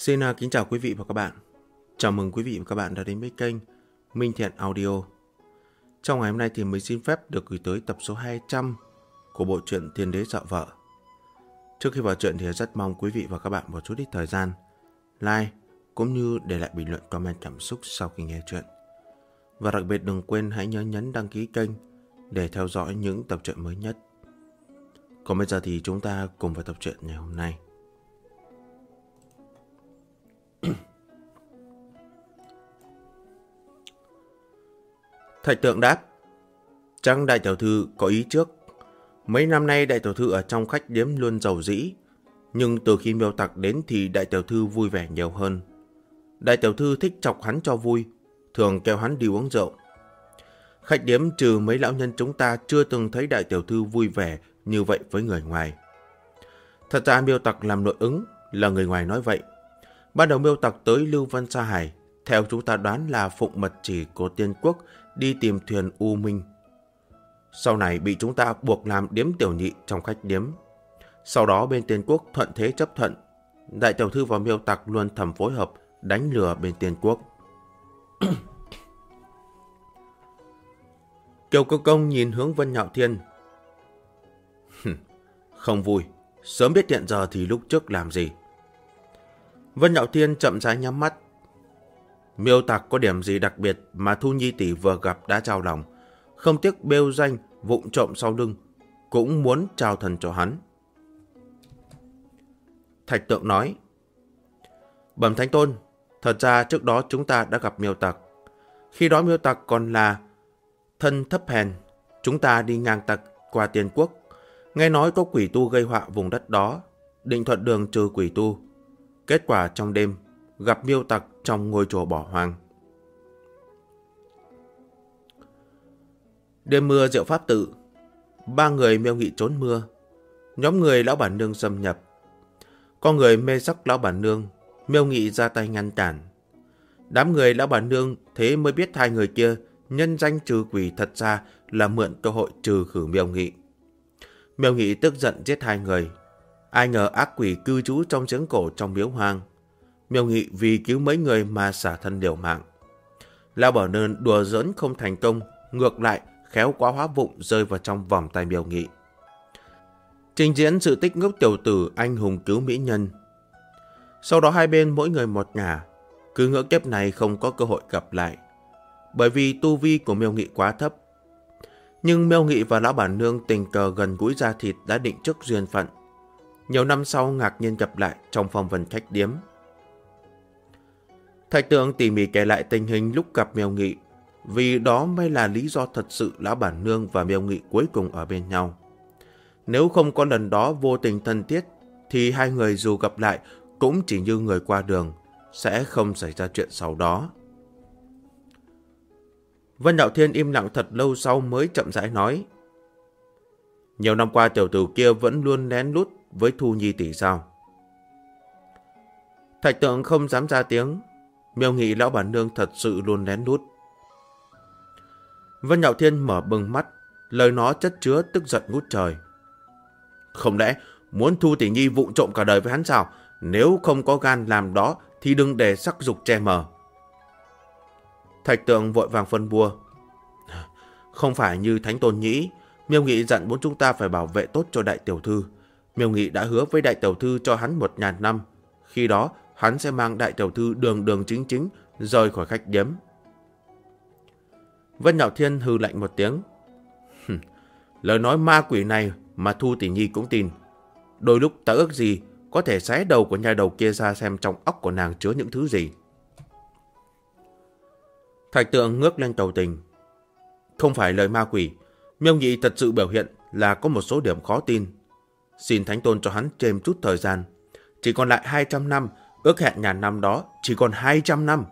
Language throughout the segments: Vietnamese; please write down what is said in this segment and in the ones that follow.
Xin kính chào quý vị và các bạn. Chào mừng quý vị và các bạn đã đến với kênh Minh Thiện Audio. Trong ngày hôm nay thì mình xin phép được gửi tới tập số 200 của bộ truyện Thiên Đế Sợ Vợ. Trước khi vào truyện thì rất mong quý vị và các bạn một chút ít thời gian like cũng như để lại bình luận comment cảm xúc sau khi nghe truyện. Và đặc biệt đừng quên hãy nhớ nhấn đăng ký kênh để theo dõi những tập truyện mới nhất. Còn bây giờ thì chúng ta cùng vào tập truyện ngày hôm nay. Thạch Tượng đáp: chắc đại tiểu thư có ý trước. Mấy năm nay đại tiểu thư ở trong khách điếm luôn rầu rĩ, nhưng từ khi Miêu Tặc đến thì đại tiểu thư vui vẻ nhiều hơn. Đại tiểu thư thích chọc hắn cho vui, thường kêu hắn đi uống rượu. Khách điếm trừ mấy lão nhân chúng ta chưa từng thấy đại tiểu thư vui vẻ như vậy với người ngoài. Thật ra Miêu Tặc làm nội ứng là người ngoài nói vậy. Ban đầu Miêu Tặc tới Lưu Vân Sa Hải, theo chúng ta đoán là phụng mật chỉ của Tiên Quốc đi tìm thuyền U Minh. Sau này bị chúng ta buộc làm điếm tiểu nhị trong khách điếm. Sau đó bên Tiên Quốc thuận thế chấp thuận. Đại tiểu thư và Miêu Tặc luôn thầm phối hợp đánh lừa bên Tiên Quốc. Kiều Công Công nhìn hướng Vân Nhạo Thiên. Không vui, sớm biết hiện giờ thì lúc trước làm gì. Vân Nhạo Thiên chậm rãi nhắm mắt. Miêu Tặc có điểm gì đặc biệt mà Thu Nhi tỷ vừa gặp đã trao lòng, không tiếc bêu danh vụng trộm sau lưng, cũng muốn trao thần cho hắn. Thạch Tượng nói: Bẩm Thánh Tôn, thật ra trước đó chúng ta đã gặp Miêu Tặc. Khi đó Miêu Tặc còn là thân thấp hèn, chúng ta đi ngang tặc qua Tiên Quốc, nghe nói có quỷ tu gây họa vùng đất đó, định thuận đường trừ quỷ tu. Kết quả trong đêm gặp Miêu Tặc trong ngôi chùa bỏ hoang. Đêm mưa Diệu Pháp Tự, ba người Miêu Nghị trốn mưa, nhóm người Lão Bản Nương xâm nhập. Có người mê sắc Lão Bản Nương, Miêu Nghị ra tay ngăn cản. Đám người Lão Bản Nương thế mới biết hai người kia nhân danh trừ quỷ thật ra là mượn cơ hội trừ khử Miêu Nghị. Miêu Nghị tức giận giết hai người. Ai ngờ ác quỷ cư trú trong giếng cổ trong miếu hoang. Miêu Nghị vì cứu mấy người mà xả thân liều mạng. Lão Bảo Nương đùa giỡn không thành công, ngược lại khéo quá hóa vụng rơi vào trong vòng tay Miêu Nghị. Trình diễn sự tích ngốc tiểu tử anh hùng cứu mỹ nhân. Sau đó hai bên mỗi người một ngả, cứ ngỡ kiếp này không có cơ hội gặp lại, bởi vì tu vi của Miêu Nghị quá thấp. Nhưng Miêu Nghị và Lão Bản Nương tình cờ gần gũi da thịt đã định trước duyên phận. Nhiều năm sau ngạc nhiên gặp lại trong phong vân khách điếm. Thạch Tượng tỉ mỉ kể lại tình hình lúc gặp Miêu Nghị, vì đó mới là lý do thật sự Lão Bản Nương và Miêu Nghị cuối cùng ở bên nhau. Nếu không có lần đó vô tình thân thiết, thì hai người dù gặp lại cũng chỉ như người qua đường, sẽ không xảy ra chuyện sau đó. Vân Nhạo Thiên im lặng thật lâu sau mới chậm rãi nói: Nhiều năm qua tiểu tử kia vẫn luôn lén lút với Thu Nhi tỷ sao? Thạch Tượng không dám ra tiếng. Miêu Nghị Lão Bản Nương thật sự luôn lén lút. Vân Nhạo Thiên mở bừng mắt, lời nó chất chứa tức giận ngút trời. Không lẽ muốn Thu tỷ nhi vụng trộm cả đời với hắn sao? Nếu không có gan làm đó thì đừng để sắc dục che mờ. Thạch Tượng vội vàng phân bua. Không phải như Thánh Tôn nghĩ. Miêu Nghị dặn bốn chúng ta phải bảo vệ tốt cho đại tiểu thư. Miêu Nghị đã hứa với đại tiểu thư cho hắn 1000 năm. Khi đó hắn sẽ mang đại tiểu thư đường đường chính chính rời khỏi khách điếm. Vân Nhạo Thiên hừ lạnh một tiếng. Lời nói ma quỷ này mà Thu tỷ nhi cũng tin. Đôi lúc ta ước gì có thể xé đầu của nhà đầu kia ra xem trong óc của nàng chứa những thứ gì. Thạch Tượng ngước lên cầu tình. Không phải lời ma quỷ. Miêu Nghị thật sự biểu hiện là có một số điểm khó tin. Xin Thánh Tôn cho hắn thêm chút thời gian. Chỉ còn lại 200 năm, ước hẹn 1000 năm đó chỉ còn 200 năm.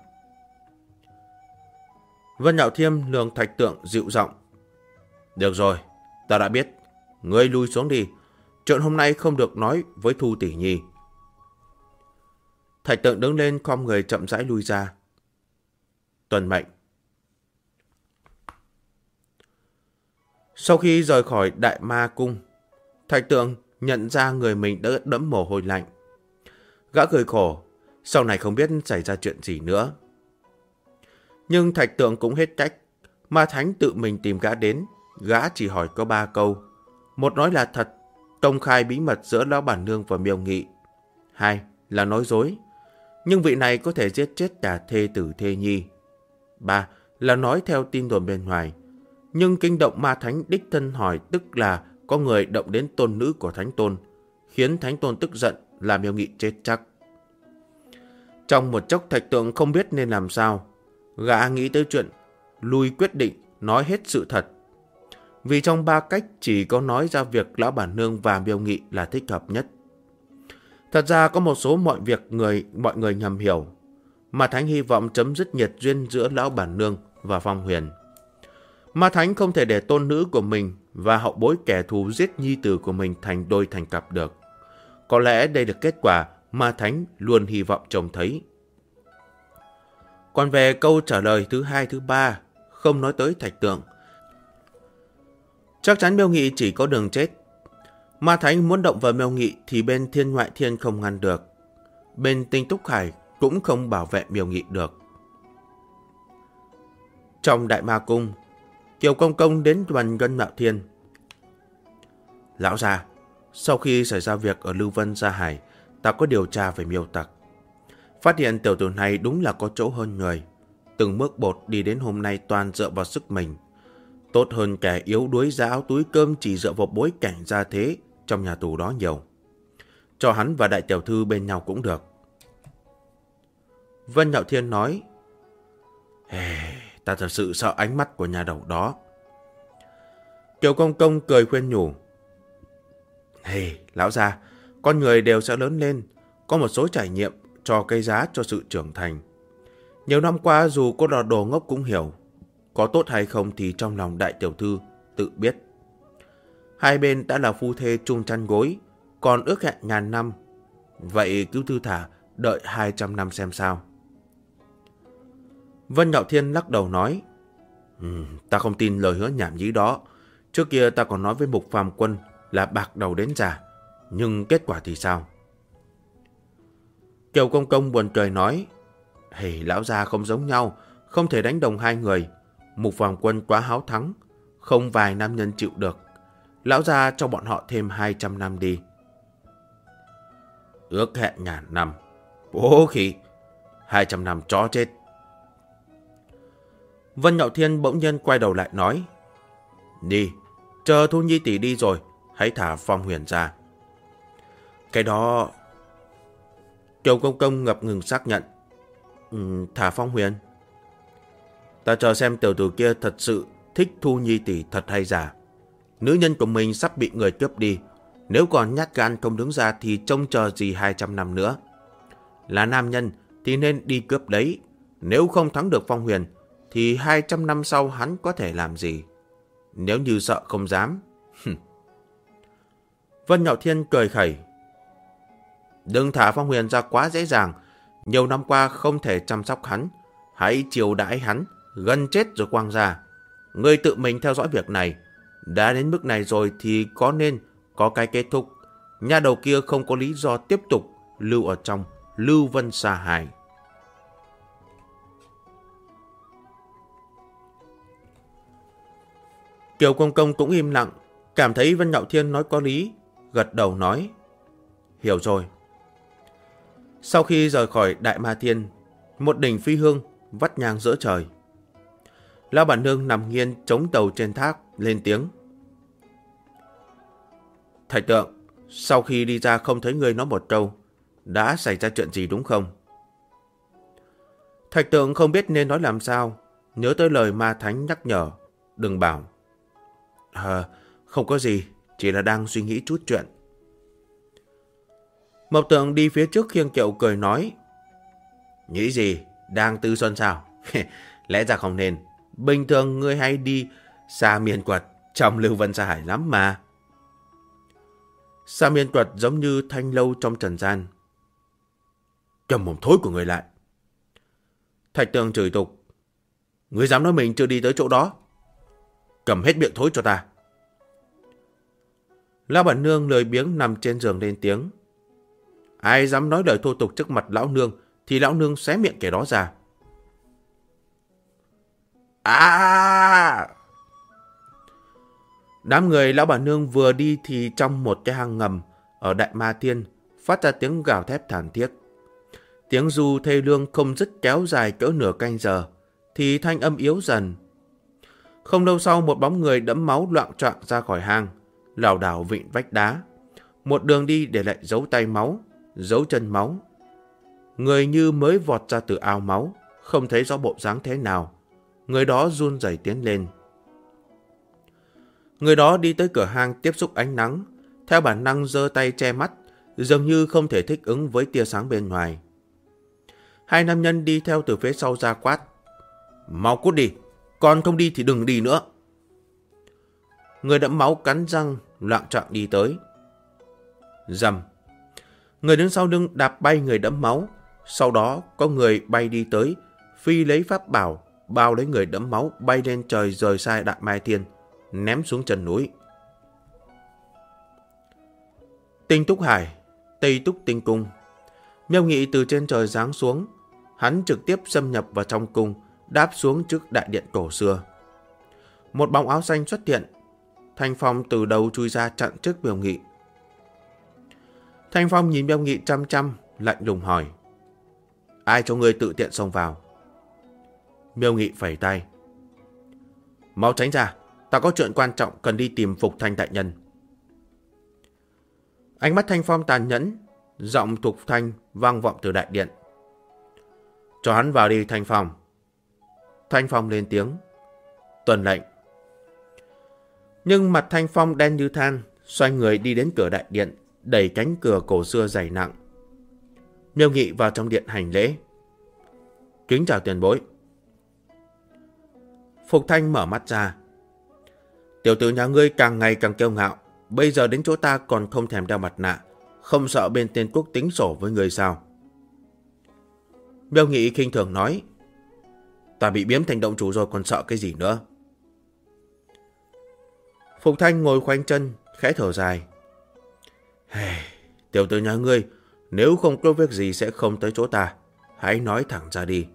Vân Nhạo Thiên lườm Thạch Tượng dịu giọng. Được rồi, ta đã biết. Ngươi lui xuống đi. Chuyện hôm nay không được nói với Thu tỷ nhi. Thạch Tượng đứng lên khom người chậm rãi lui ra. Tuân mệnh. Sau khi rời khỏi Đại Ma Cung, Thạch Tượng nhận ra người mình đã đẫm mồ hôi lạnh. Gã cười khổ, sau này không biết xảy ra chuyện gì nữa. Nhưng Thạch Tượng cũng hết cách. Ma Thánh tự mình tìm gã đến. Gã chỉ hỏi có 3 câu. Một nói là thật, công khai bí mật giữa Lão Bản Nương và Miêu Nghị. 2 là nói dối, nhưng vị này có thể giết chết cả thê tử thê nhi. 3 là nói theo tin đồn bên ngoài, nhưng kinh động Ma Thánh đích thân hỏi, tức là có người động đến tôn nữ của Thánh Tôn, khiến Thánh Tôn tức giận, làm Miêu Nghị chết chắc. Trong một chốc Thạch Tượng không biết nên làm sao. Gã nghĩ tới chuyện lui quyết định nói hết sự thật. Vì trong 3 cách chỉ có nói ra việc Lão Bản Nương và Miêu Nghị là thích hợp nhất. Thật ra có một số mọi việc mọi người nhầm hiểu. Ma Thánh hy vọng chấm dứt nhiệt duyên giữa Lão Bản Nương và Phong Huyền. Ma Thánh không thể để tôn nữ của mình và hậu bối kẻ thù giết nhi tử của mình thành đôi thành cặp được. Có lẽ đây là kết quả Ma Thánh luôn hy vọng trông thấy. Còn về câu trả lời thứ 2, thứ 3, không nói tới Thạch Tượng. Chắc chắn Miêu Nghị chỉ có đường chết. Ma Thánh muốn động vào Miêu Nghị thì bên Thiên Ngoại Thiên không ngăn được. Bên Tinh Túc Hải cũng không bảo vệ Miêu Nghị được. Trong Đại Ma Cung, Kiều Công Công đến gần Vân Ngạo Thiên. Lão già, sau khi xảy ra việc ở Lưu Vân Gia Hải, ta có điều tra về Miêu Tặc. Phát hiện tiểu tử này đúng là có chỗ hơn người. Từng bước bột đi đến hôm nay toàn dựa vào sức mình. Tốt hơn kẻ yếu đuối ra áo túi cơm chỉ dựa vào bối cảnh gia thế trong nhà tù đó nhiều. Cho hắn và đại tiểu thư bên nhau cũng được. Vân Ngạo Thiên nói, ta thật sự sợ ánh mắt của nhà đầu đó. Kiều Công Công cười khuyên nhủ, lão già, con người đều sẽ lớn lên, có một số trải nghiệm cho cây giá cho sự trưởng thành. Nhiều năm qua dù có là đồ ngốc cũng hiểu, có tốt hay không thì trong lòng đại tiểu thư tự biết. Hai bên đã là phu thê chung chăn gối, còn ước hẹn ngàn năm. Vậy cứ thư thả đợi 200 năm xem sao. Vân Ngạo Thiên lắc đầu nói, ta không tin lời hứa nhảm nhí đó. Trước kia ta còn nói với Mục Phàm Quân là bạc đầu đến già, nhưng kết quả thì sao? Kiều Công Công buồn cười nói, lão già không giống nhau, không thể đánh đồng hai người. Mục Phàm Quân quá háo thắng, không vài nam nhân chịu được. Lão già cho bọn họ thêm 200 năm đi. Ước hẹn ngàn năm. Bố khỉ, 200 năm chó chết. Vân Ngạo Thiên bỗng nhiên quay đầu lại nói, đi, chờ Thu Nhi tỷ đi rồi, hãy thả Phong Huyền ra. Cái đó... Kiều Công Công ngập ngừng xác nhận. Thả Phong Huyền? Ta chờ xem tiểu tử kia thật sự thích Thu Nhi tỷ thật hay giả. Nữ nhân của mình sắp bị người cướp đi. Nếu còn nhát gan không đứng ra thì trông chờ gì 200 năm nữa. Là nam nhân thì nên đi cướp đấy. Nếu không thắng được Phong Huyền thì 200 năm sau hắn có thể làm gì? Nếu như sợ không dám. Vân Ngạo Thiên cười khẩy. Đừng thả Phong Huyền ra quá dễ dàng. Nhiều năm qua không thể chăm sóc hắn. Hãy chiều đãi hắn, gần chết rồi quăng ra. Ngươi tự mình theo dõi việc này. Đã đến mức này rồi thì có nên có cái kết thúc. Nhà đầu kia không có lý do tiếp tục lưu ở trong Lưu Vân Sa Hải. Kiều Công Công cũng im lặng, cảm thấy Vân Ngạo Thiên nói có lý, gật đầu nói, hiểu rồi. Sau khi rời khỏi Đại Ma Thiên, một đỉnh phi hương vắt nhang giữa trời. Lão Bản Nương nằm nghiêng chống tàu trên thác, lên tiếng. Thạch Tượng, sau khi đi ra không thấy ngươi nói một câu, đã xảy ra chuyện gì đúng không? Thạch Tượng không biết nên nói làm sao, nhớ tới lời Ma Thánh nhắc nhở, đừng bảo. Không có gì, chỉ là đang suy nghĩ chút chuyện. Mộc Tượng đi phía trước khiêng kiệu cười nói, nghĩ gì, đang tư xuân sao? Lẽ ra không nên, bình thường ngươi hay đi xa miền quật trong Lưu Vân Sa Hải lắm mà. Xa miền quật giống như thanh lâu trong trần gian. Cầm mồm thối của người lại. Thạch Tượng chửi tục, ngươi dám nói mình chưa đi tới chỗ đó? Cầm hết miệng thối cho ta. Lão Bản Nương lười biếng nằm trên giường lên tiếng. Ai dám nói lời thô tục trước mặt lão nương thì lão nương xé miệng kẻ đó ra. À! Đám người lão bà nương vừa đi thì trong một cái hang ngầm ở Đại Ma Thiên phát ra tiếng gào thét thảm thiết. Tiếng ru thê lương không dứt kéo dài cỡ nửa canh giờ, thì thanh âm yếu dần. Không lâu sau, một bóng người đẫm máu loạng choạng ra khỏi hang, lảo đảo vịn vách đá. Một đường đi để lại dấu tay máu, dấu chân máu. Người như mới vọt ra từ ao máu, không thấy rõ bộ dáng thế nào. Người đó run rẩy tiến lên. Người đó đi tới cửa hang tiếp xúc ánh nắng, theo bản năng giơ tay che mắt, dường như không thể thích ứng với tia sáng bên ngoài. Hai nam nhân đi theo từ phía sau ra quát. Mau cút đi, còn không đi thì đừng đi nữa. Người đẫm máu cắn răng, loạng choạng đi tới. Rầm. Người đứng sau lưng đạp bay người đẫm máu. Sau đó có người bay đi tới, phi lấy pháp bảo, bao lấy người đẫm máu bay lên trời rời xa Đại Mai Thiên, ném xuống chân núi. Tinh Túc Hải, Tây Túc Tinh Cung. Miêu Nghị từ trên trời giáng xuống. Hắn trực tiếp xâm nhập vào trong cung, đáp xuống trước đại điện cổ xưa. Một bóng áo xanh xuất hiện. Thanh Phong từ đầu chui ra chặn trước Miêu Nghị. Thanh Phong nhìn Miêu Nghị chăm chăm, lạnh lùng hỏi. Ai cho ngươi tự tiện xông vào? Miêu Nghị phẩy tay. Mau tránh ra, ta có chuyện quan trọng cần đi tìm Phục Thanh đại nhân. Ánh mắt Thanh Phong tàn nhẫn, giọng Thục Thanh vang vọng từ đại điện. Cho hắn vào đi, Thanh Phong. Thanh Phong lên tiếng. Tuân lệnh. Nhưng mặt Thanh Phong đen như than, xoay người đi đến cửa đại điện, đẩy cánh cửa cổ xưa dày nặng. Miêu Nghị vào trong điện hành lễ. Kính chào tiền bối. Phục Thanh mở mắt ra. Tiểu tử nhà ngươi càng ngày càng kiêu ngạo, bây giờ đến chỗ ta còn không thèm đeo mặt nạ, không sợ bên Tiên Quốc tính sổ với người sao? Miêu Nghị khinh thường nói. Ta bị biếm thành động chủ rồi còn sợ cái gì nữa? Phục Thanh ngồi khoanh chân, khẽ thở dài. Tiểu tử nhà ngươi, nếu không có việc gì sẽ không tới chỗ ta, hãy nói thẳng ra đi.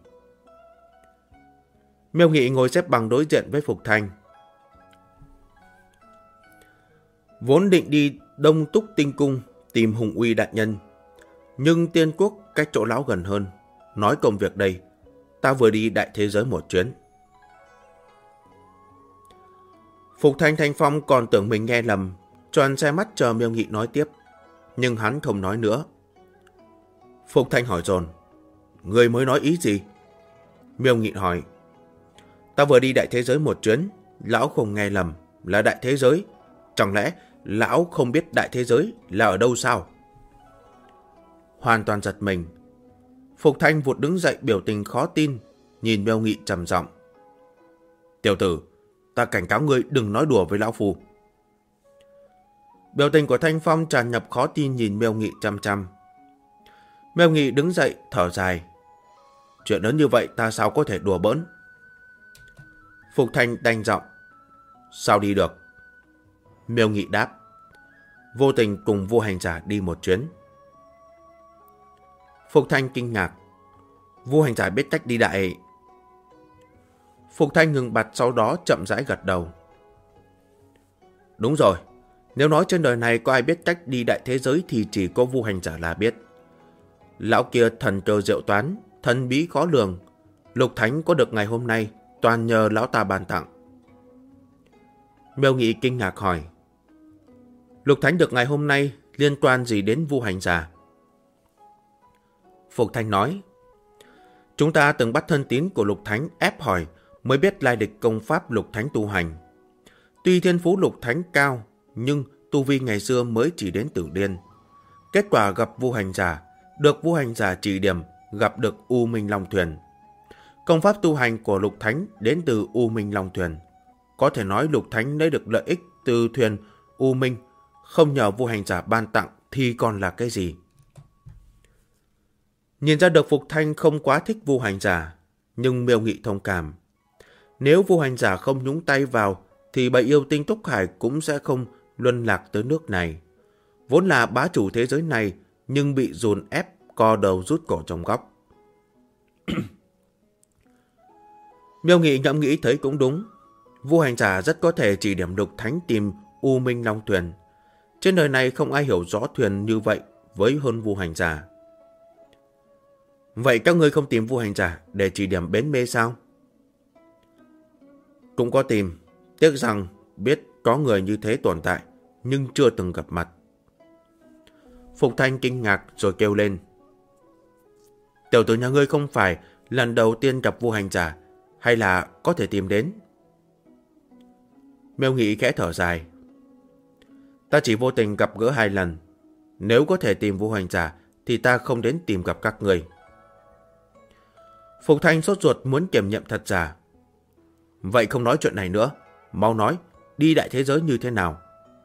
Miêu Nghị ngồi xếp bằng đối diện với Phục Thanh. Vốn định đi Đông Túc Tinh Cung tìm Hùng Uy đại nhân, nhưng Tiên Quốc cách chỗ lão gần hơn. Nói công việc đây, ta vừa đi đại thế giới một chuyến. Phục Thanh Thanh Phong còn tưởng mình nghe lầm, tròn xe mắt chờ Miêu Nghị nói tiếp, nhưng hắn không nói nữa. Phục Thanh hỏi dồn. Người mới nói ý gì? Miêu Nghị hỏi. Ta vừa đi đại thế giới một chuyến, lão không nghe lầm, là đại thế giới. Chẳng lẽ lão không biết đại thế giới là ở đâu sao? Hoàn toàn giật mình. Phục Thanh vụt đứng dậy biểu tình khó tin, nhìn Miêu Nghị trầm giọng. Tiểu tử, ta cảnh cáo ngươi đừng nói đùa với lão phu. Biểu tình của Thanh Phong tràn ngập khó tin nhìn Miêu Nghị chăm chăm. Miêu Nghị đứng dậy thở dài. Chuyện lớn như vậy ta sao có thể đùa bỡn? Phục Thanh đanh giọng. Sao đi được? Miêu Nghị đáp. Vô tình cùng Vô Hành Giả đi một chuyến. Phục Thanh kinh ngạc. Vô Hành Giả biết cách đi đại. Phục Thanh ngừng bặt, sau đó chậm rãi gật đầu. Đúng rồi, nếu nói trên đời này có ai biết cách đi đại thế giới thì chỉ có Vô Hành Giả là biết. Lão kia thần cơ diệu toán, thần bí khó lường. Lục Thánh có được ngày hôm nay toàn nhờ lão ta ban tặng. Miêu Nghị kinh ngạc hỏi. Lục Thánh được ngày hôm nay liên quan gì đến Vô Hành Giả? Phục Thanh nói. Chúng ta từng bắt thân tín của Lục Thánh ép hỏi mới biết lai lịch công pháp Lục Thánh tu hành. Tuy thiên phú Lục Thánh cao, nhưng tu vi ngày xưa mới chỉ đến Tử Liên. Kết quả gặp Vô Hành Giả, được Vô Hành Giả chỉ điểm, gặp được U Minh Long Thuyền. Công pháp tu hành của Lục Thánh đến từ U Minh Long Thuyền. Có thể nói Lục Thánh lấy được lợi ích từ thuyền U Minh, không nhờ Vô Hành Giả ban tặng thì còn là cái gì? Nhìn ra được Phục Thanh không quá thích Vô Hành Giả, nhưng Miêu Nghị thông cảm. Nếu Vô Hành Giả không nhúng tay vào, thì bầy yêu tinh Túc Hải cũng sẽ không luân lạc tới nước này. Vốn là bá chủ thế giới này, nhưng bị dồn ép co đầu rút cổ trong góc. Miêu Nghị ngẫm nghĩ thấy cũng đúng. Vu hành giả rất có thể chỉ điểm đục thánh tìm U Minh Long thuyền. Trên đời này không ai hiểu rõ thuyền như vậy với hơn vu hành giả. Vậy các ngươi không tìm vu hành giả để chỉ điểm bến mê sao? Cũng có tìm, tiếc rằng biết có người như thế tồn tại, nhưng chưa từng gặp mặt. Phục Thanh kinh ngạc rồi kêu lên. Tiểu tử nhà ngươi không phải lần đầu tiên gặp vu hành giả, hay là có thể tìm đến? Miêu Nghị khẽ thở dài. Ta chỉ vô tình gặp gỡ 2 lần. Nếu có thể tìm vu hành giả thì ta không đến tìm gặp các người. Phục Thanh sốt ruột muốn kiểm nghiệm thật giả. Vậy không nói chuyện này nữa, mau nói, đi đại thế giới như thế nào?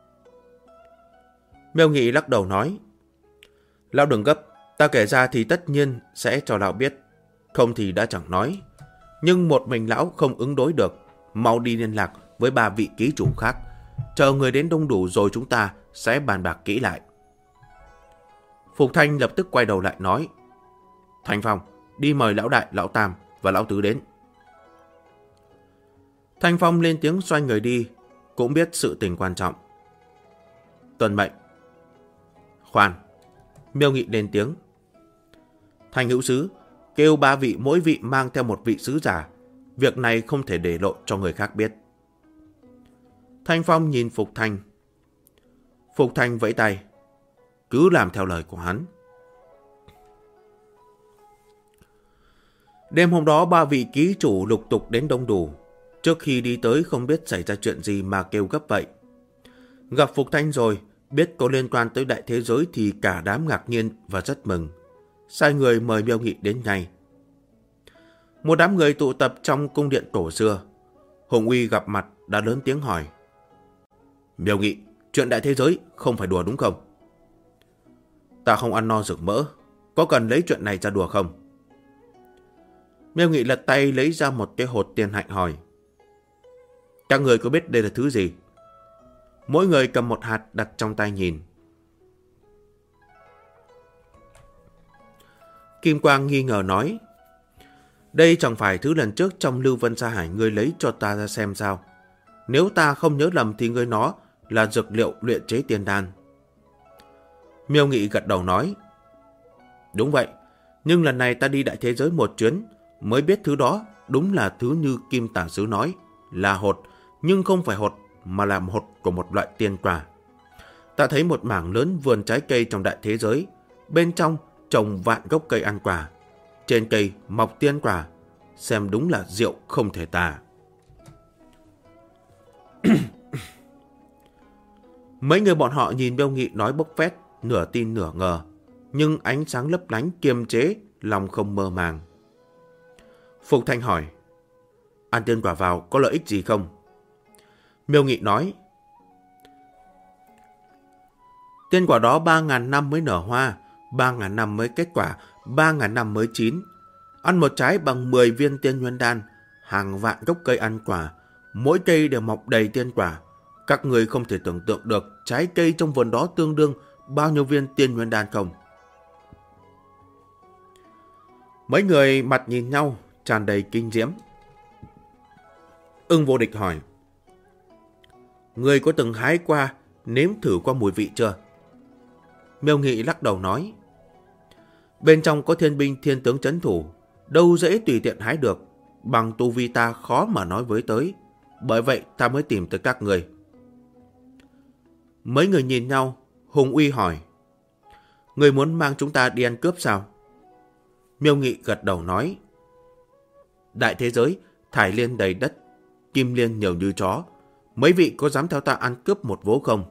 Miêu Nghị lắc đầu nói. Lão đừng gấp, ta kể ra thì tất nhiên sẽ cho lão biết, không thì đã chẳng nói. Nhưng một mình lão không ứng đối được, mau đi liên lạc với 3 vị ký chủ khác. Chờ người đến đông đủ rồi chúng ta sẽ bàn bạc kỹ lại. Phục Thanh lập tức quay đầu lại nói. Thanh Phong, đi mời lão đại, lão tam và lão tứ đến. Thanh Phong lên tiếng xoay người đi, cũng biết sự tình quan trọng. Tuân mệnh. Khoan, Miêu Nghị lên tiếng. Thanh hữu sứ, kêu 3 vị mỗi vị mang theo 1 vị sứ giả. Việc này không thể để lộ cho người khác biết. Thanh Phong nhìn Phục Thanh. Phục Thanh vẫy tay. Cứ làm theo lời của hắn. Đêm hôm đó 3 vị ký chủ lục tục đến đông đủ. Trước khi đi tới không biết xảy ra chuyện gì mà kêu gấp vậy. Gặp Phục Thanh rồi, biết có liên quan tới đại thế giới thì cả đám ngạc nhiên và rất mừng. Sai người mời Miêu Nghị đến ngay. Một đám người tụ tập trong cung điện cổ xưa. Hùng Uy gặp mặt đã lớn tiếng hỏi. Miêu Nghị, chuyện đại thế giới không phải đùa đúng không? Ta không ăn no rực mỡ, có cần lấy chuyện này ra đùa không? Miêu Nghị lật tay lấy ra một cái hột tiên hạnh hỏi. Các người có biết đây là thứ gì? Mỗi người cầm một hạt đặt trong tay nhìn. Kim Quang nghi ngờ nói. Đây chẳng phải thứ lần trước trong Lưu Vân Sa Hải ngươi lấy cho ta ra xem sao? Nếu ta không nhớ lầm thì ngươi nó là dược liệu luyện chế tiên đan. Miêu Nghị gật đầu nói. Đúng vậy, nhưng lần này ta đi đại thế giới một chuyến mới biết thứ đó đúng là thứ như Kim Tả Sứ nói, là hột, nhưng không phải hột mà là hột của một loại tiên quả. Ta thấy một mảng lớn vườn trái cây trong đại thế giới, bên trong trồng vạn gốc cây ăn quả, trên cây mọc tiên quả, xem đúng là rượu không thể tả. Mấy người bọn họ nhìn Miêu Nghị nói bốc phét, nửa tin nửa ngờ, nhưng ánh sáng lấp lánh kiềm chế, lòng không mơ màng. Phục Thanh hỏi, ăn tiên quả vào có lợi ích gì không? Miêu Nghị nói, tiên quả đó 3.000 năm mới nở hoa, 3.000 năm mới kết quả, 3.000 năm mới chín. Ăn một trái bằng 10 viên tiên nguyên đan, hàng vạn gốc cây ăn quả, mỗi cây đều mọc đầy tiên quả. Các người không thể tưởng tượng được trái cây trong vườn đó tương đương bao nhiêu viên tiên nguyên đan không? Mấy người mặt nhìn nhau, tràn đầy kinh diễm. Ưng Vô Địch hỏi, người có từng hái qua, nếm thử qua mùi vị chưa? Miêu Nghị lắc đầu nói, bên trong có thiên binh thiên tướng trấn thủ, đâu dễ tùy tiện hái được, bằng tu vi ta khó mà nói với tới, bởi vậy ta mới tìm tới các người. Mấy người nhìn nhau, Hùng Uy hỏi, người muốn mang chúng ta đi ăn cướp sao? Miêu Nghị gật đầu nói, đại thế giới, thải liên đầy đất, kim liên nhiều như chó, mấy vị có dám theo ta ăn cướp một vố không?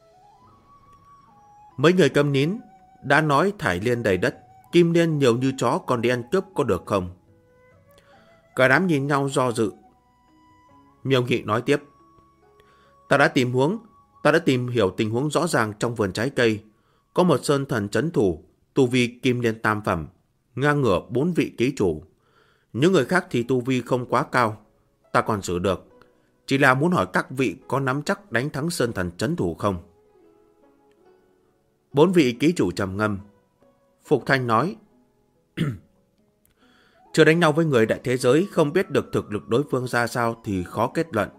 Mấy người câm nín, đã nói thải liên đầy đất, kim liên nhiều như chó còn đi ăn cướp có được không? Cả đám nhìn nhau do dự. Miêu Nghị nói tiếp, ta đã tìm hiểu tình huống rõ ràng trong vườn trái cây. Có một sơn thần trấn thủ, tu vi kim liên tam phẩm, ngang ngửa 4 vị ký chủ. Những người khác thì tu vi không quá cao, ta còn xử được. Chỉ là muốn hỏi các vị có nắm chắc đánh thắng sơn thần trấn thủ không? 4 vị ký chủ trầm ngâm. Phục Thanh nói, Chưa đánh nhau với người đại thế giới, không biết được thực lực đối phương ra sao thì khó kết luận.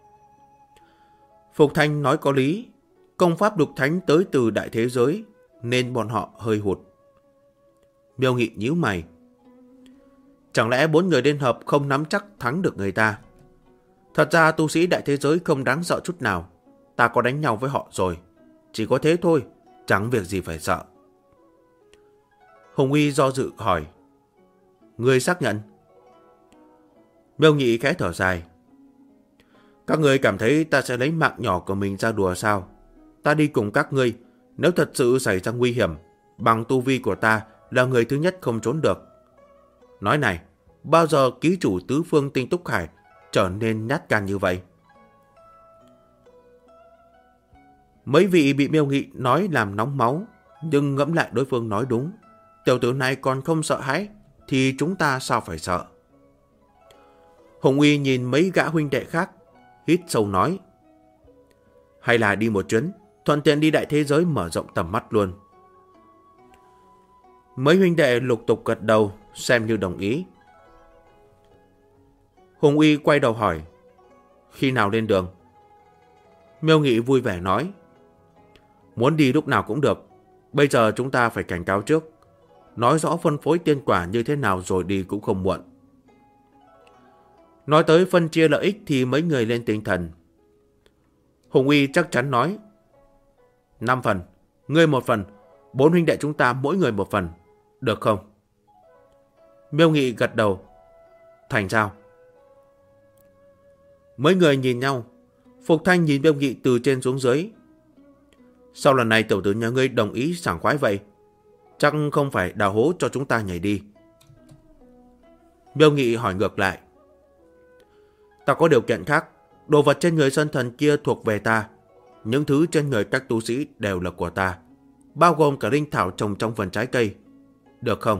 Phục Thanh nói có lý, công pháp lục thánh tới từ đại thế giới, nên bọn họ hơi hụt. Miêu Nghị nhíu mày. Chẳng lẽ 4 người liên hợp không nắm chắc thắng được người ta? Thật ra tu sĩ đại thế giới không đáng sợ chút nào. Ta có đánh nhau với họ rồi. Chỉ có thế thôi, chẳng việc gì phải sợ. Hùng Uy do dự hỏi. Ngươi xác nhận? Miêu Nghị khẽ thở dài. Các ngươi cảm thấy ta sẽ lấy mạng nhỏ của mình ra đùa sao? Ta đi cùng các ngươi, nếu thật sự xảy ra nguy hiểm, bằng tu vi của ta là người thứ nhất không trốn được. Nói này, bao giờ ký chủ tứ phương Tinh Túc Hải trở nên nhát gan như vậy? Mấy vị bị Miêu Nghị nói làm nóng máu, nhưng ngẫm lại đối phương nói đúng. Tiểu tử này còn không sợ hãi, thì chúng ta sao phải sợ? Hùng Uy nhìn mấy gã huynh đệ khác, hít sâu nói. Hay là đi một chuyến, thuận tiện đi đại thế giới mở rộng tầm mắt luôn. Mấy huynh đệ lục tục gật đầu, xem như đồng ý. Hùng Uy quay đầu hỏi. Khi nào lên đường? Miêu Nghị vui vẻ nói. Muốn đi lúc nào cũng được. Bây giờ chúng ta phải cảnh cáo trước. Nói rõ phân phối tiên quả như thế nào rồi đi cũng không muộn. Nói tới phân chia lợi ích thì mấy người lên tinh thần. Hùng Uy chắc chắn nói. 5 phần, ngươi 1 phần, 4 huynh đệ chúng ta mỗi người 1 phần. Được không? Miêu Nghị gật đầu. Thành sao? Mấy người nhìn nhau. Phục Thanh nhìn Miêu Nghị từ trên xuống dưới. Sau lần này tiểu tử nhà ngươi đồng ý sảng khoái vậy? Chắc không phải đào hố cho chúng ta nhảy đi. Miêu Nghị hỏi ngược lại. Ta có điều kiện khác. Đồ vật trên người sơn thần kia thuộc về ta. Những thứ trên người các tu sĩ đều là của ta, bao gồm cả linh thảo trồng trong vườn trái cây. Được không?